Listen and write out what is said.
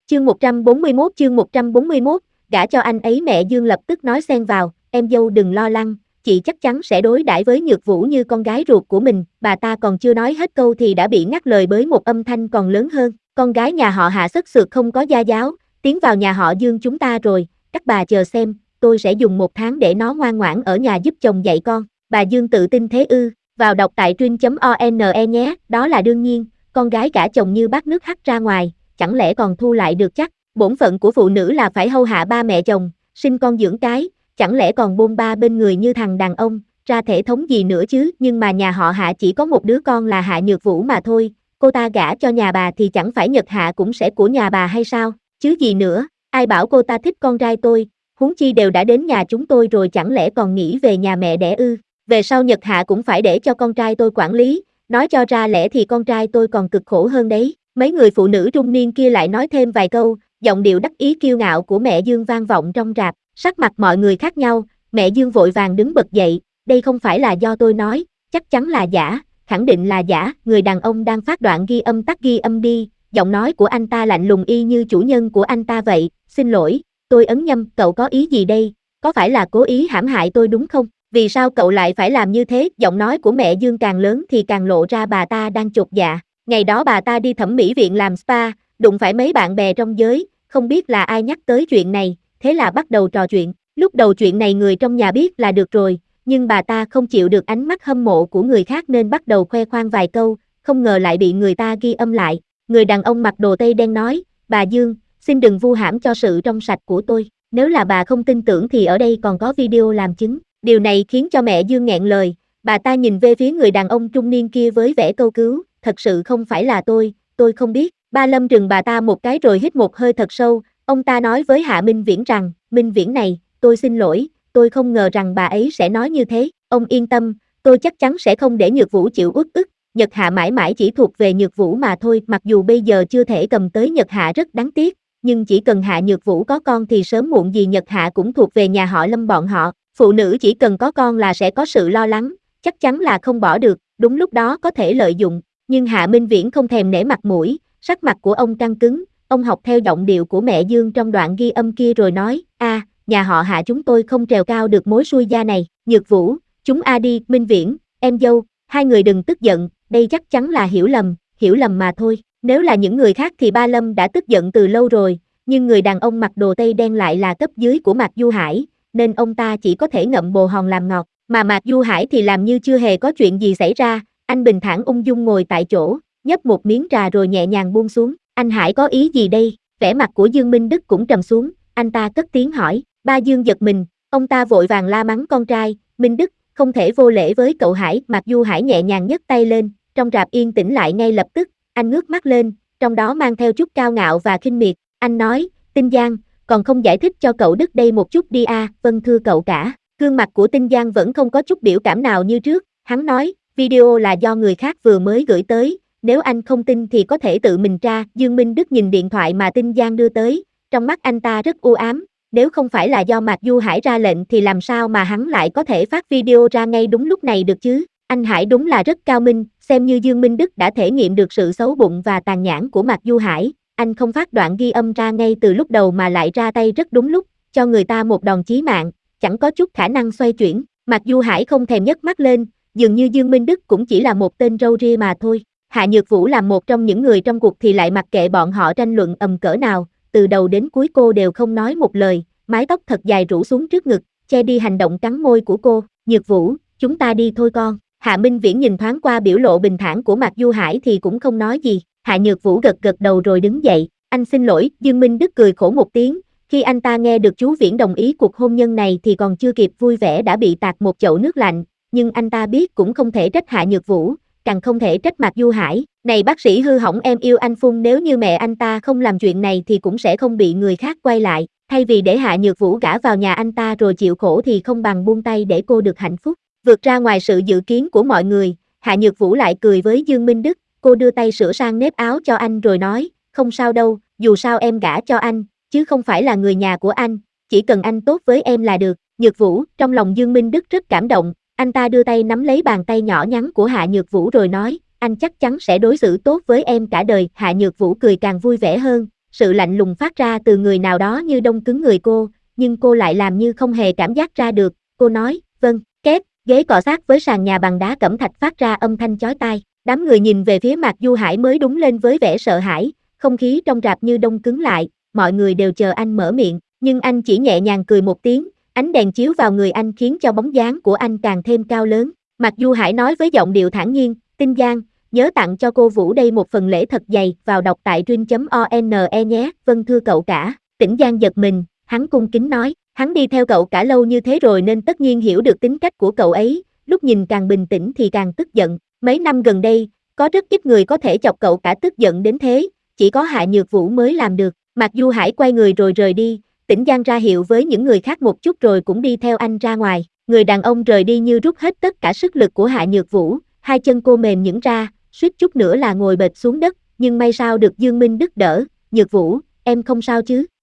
Chương 141, gả cho anh ấy. Mẹ Dương lập tức nói xen vào, em dâu đừng lo lắng, chị chắc chắn sẽ đối đãi với Nhược Vũ như con gái ruột của mình. Bà ta còn chưa nói hết câu thì đã bị ngắt lời bởi một âm thanh còn lớn hơn, con gái nhà họ Hạ sất sượt không có gia giáo, tiến vào nhà họ Dương chúng ta rồi, các bà chờ xem, tôi sẽ dùng 1 tháng để nó ngoan ngoãn ở nhà giúp chồng dạy con. Bà Dương tự tin thế ư? Vào đọc tại truyện.one nhé, đó là đương nhiên, con gái gả chồng như bát nước hắt ra ngoài, chẳng lẽ còn thu lại được chắc, bổn phận của phụ nữ là phải hầu hạ ba mẹ chồng, sinh con dưỡng cái, chẳng lẽ còn bôn ba bên người như thằng đàn ông, ra thể thống gì nữa chứ. Nhưng mà nhà họ Hạ chỉ có một đứa con là Hạ Nhược Vũ mà thôi, cô ta gả cho nhà bà thì chẳng phải Nhật Hạ cũng sẽ của nhà bà hay sao, chứ gì nữa, ai bảo cô ta thích con trai tôi, huống chi đều đã đến nhà chúng tôi rồi chẳng lẽ còn nghĩ về nhà mẹ đẻ ư, về sau Nhật Hạ cũng phải để cho con trai tôi quản lý, nói cho ra lẽ thì con trai tôi còn cực khổ hơn đấy. Mấy người phụ nữ trung niên kia lại nói thêm vài câu, giọng điệu đắc ý kiêu ngạo của mẹ Dương vang vọng trong rạp, sắc mặt mọi người khác nhau, mẹ Dương vội vàng đứng bật dậy, đây không phải là do tôi nói, chắc chắn là giả, khẳng định là giả. Người đàn ông đang phát đoạn ghi âm tắt ghi âm đi, giọng nói của anh ta lạnh lùng y như chủ nhân của anh ta vậy, xin lỗi, tôi ấn nhầm, cậu có ý gì đây, có phải là cố ý hãm hại tôi đúng không? Vì sao cậu lại phải làm như thế? Giọng nói của mẹ Dương càng lớn thì càng lộ ra bà ta đang chột dạ. Ngày đó bà ta đi thẩm mỹ viện làm spa, đụng phải mấy bạn bè trong giới, không biết là ai nhắc tới chuyện này, thế là bắt đầu trò chuyện. Lúc đầu chuyện này người trong nhà biết là được rồi, nhưng bà ta không chịu được ánh mắt hâm mộ của người khác nên bắt đầu khoe khoang vài câu, không ngờ lại bị người ta ghi âm lại. Người đàn ông mặc đồ tây đen nói, bà Dương, xin đừng vu hãm cho sự trong sạch của tôi, nếu là bà không tin tưởng thì ở đây còn có video làm chứng. Điều này khiến cho mẹ Dương nghẹn lời, bà ta nhìn về phía người đàn ông trung niên kia với vẻ câu cứu, thật sự không phải là tôi không biết. Ba Lâm trừng bà ta một cái rồi hít một hơi thật sâu, ông ta nói với Hạ Minh Viễn rằng, Minh Viễn này, tôi xin lỗi, tôi không ngờ rằng bà ấy sẽ nói như thế, ông yên tâm, tôi chắc chắn sẽ không để Nhược Vũ chịu uất ức, Nhật Hạ mãi mãi chỉ thuộc về Nhược Vũ mà thôi, mặc dù bây giờ chưa thể cầm tới Nhật Hạ rất đáng tiếc, nhưng chỉ cần Hạ Nhược Vũ có con thì sớm muộn gì Nhật Hạ cũng thuộc về nhà họ Lâm bọn họ, phụ nữ chỉ cần có con là sẽ có sự lo lắng, chắc chắn là không bỏ được, đúng lúc đó có thể lợi dụng, nhưng Hạ Minh Viễn không thèm nể mặt mũi, sắc mặt của ông căng cứng, ông học theo giọng điệu của mẹ Dương trong đoạn ghi âm kia rồi nói, nhà họ Hạ chúng tôi không trèo cao được mối xui gia này, Nhược Vũ, chúng đi, Minh Viễn, em dâu, hai người đừng tức giận, đây chắc chắn là hiểu lầm mà thôi, nếu là những người khác thì ba Lâm đã tức giận từ lâu rồi, nhưng người đàn ông mặc đồ tây đen lại là cấp dưới của Mạc Du Hải, nên ông ta chỉ có thể ngậm bồ hòn làm ngọt, mà Mạc Du Hải thì làm như chưa hề có chuyện gì xảy ra, anh bình thản ung dung ngồi tại chỗ, nhấp một miếng trà rồi nhẹ nhàng buông xuống, anh Hải có ý gì đây? Vẻ mặt của Dương Minh Đức cũng trầm xuống, anh ta cất tiếng hỏi, ba Dương giật mình, ông ta vội vàng la mắng con trai, Minh Đức, không thể vô lễ với cậu Hải. Mạc Du Hải nhẹ nhàng nhấc tay lên, trong rạp yên tĩnh lại ngay lập tức, anh ngước mắt lên, trong đó mang theo chút cao ngạo và khinh miệt, anh nói, Tinh Giang, còn không giải thích cho cậu Đức đây một chút đi vâng thưa cậu cả. Gương mặt của Tinh Giang vẫn không có chút biểu cảm nào như trước, hắn nói, video là do người khác vừa mới gửi tới, nếu anh không tin thì có thể tự mình tra. Dương Minh Đức nhìn điện thoại mà Tinh Giang đưa tới, trong mắt anh ta rất u ám, nếu không phải là do Mạc Du Hải ra lệnh thì làm sao mà hắn lại có thể phát video ra ngay đúng lúc này được chứ, anh Hải đúng là rất cao minh, xem như Dương Minh Đức đã thể nghiệm được sự xấu bụng và tàn nhẫn của Mạc Du Hải, anh không phát đoạn ghi âm ra ngay từ lúc đầu mà lại ra tay rất đúng lúc, cho người ta một đòn chí mạng, chẳng có chút khả năng xoay chuyển. Mạc Du Hải không thèm nhấc mắt lên, dường như Dương Minh Đức cũng chỉ là một tên râu ria mà thôi. Hạ Nhược Vũ làm một trong những người trong cuộc thì lại mặc kệ bọn họ tranh luận cỡ nào, từ đầu đến cuối cô đều không nói một lời, mái tóc thật dài rủ xuống trước ngực, che đi hành động cắn môi của cô. Nhược Vũ, chúng ta đi thôi con. Hạ Minh Viễn nhìn thoáng qua biểu lộ bình thản của Mạc Du Hải thì cũng không nói gì. Hạ Nhược Vũ gật gật đầu rồi đứng dậy, anh xin lỗi. Dương Minh Đức cười khổ một tiếng, khi anh ta nghe được chú Viễn đồng ý cuộc hôn nhân này thì còn chưa kịp vui vẻ đã bị tạt một chậu nước lạnh, nhưng anh ta biết cũng không thể trách Hạ Nhược Vũ, càng không thể trách Mạc Du Hải. Này bác sĩ hư hỏng em yêu anh Phun, nếu như mẹ anh ta không làm chuyện này thì cũng sẽ không bị người khác quay lại, thay vì để Hạ Nhược Vũ gả vào nhà anh ta rồi chịu khổ thì không bằng buông tay để cô được hạnh phúc. Vượt ra ngoài sự dự kiến của mọi người, Hạ Nhược Vũ lại cười với Dương Minh Đức, cô đưa tay sửa sang nếp áo cho anh rồi nói, không sao đâu, dù sao em gả cho anh, chứ không phải là người nhà của anh, chỉ cần anh tốt với em là được. Nhược Vũ, trong lòng Dương Minh Đức rất cảm động, anh ta đưa tay nắm lấy bàn tay nhỏ nhắn của Hạ Nhược Vũ rồi nói, anh chắc chắn sẽ đối xử tốt với em cả đời. Hạ Nhược Vũ cười càng vui vẻ hơn, sự lạnh lùng phát ra từ người nào đó như đông cứng người cô, nhưng cô lại làm như không hề cảm giác ra được, cô nói, vâng, két, ghế cọ sát với sàn nhà bằng đá cẩm thạch phát ra âm thanh chói tai, đám người nhìn về phía Mạc Du Hải mới đúng lên với vẻ sợ hãi, không khí trong rạp như đông cứng lại, mọi người đều chờ anh mở miệng, nhưng anh chỉ nhẹ nhàng cười một tiếng, ánh đèn chiếu vào người anh khiến cho bóng dáng của anh càng thêm cao lớn. Mạc Du Hải nói với giọng điệu thản nhiên, Tinh Giang, nhớ tặng cho cô Vũ đây một phần lễ thật dày, vào đọc tại truyện.one nhé, vâng thưa cậu cả. Tĩnh Giang giật mình, hắn cung kính nói, hắn đi theo cậu cả lâu như thế rồi nên tất nhiên hiểu được tính cách của cậu ấy, lúc nhìn càng bình tĩnh thì càng tức giận. Mấy năm gần đây, có rất ít người có thể chọc cậu cả tức giận đến thế, chỉ có Hạ Nhược Vũ mới làm được. Mạc Du Hải quay người rồi rời đi, Tĩnh Giang ra hiệu với những người khác một chút rồi cũng đi theo anh ra ngoài. Người đàn ông rời đi như rút hết tất cả sức lực của Hạ Nhược Vũ, hai chân cô mềm nhũn ra, suýt chút nữa là ngồi bệt xuống đất, nhưng may sao được Dương Minh Đức đỡ. Nhược Vũ, em không sao chứ?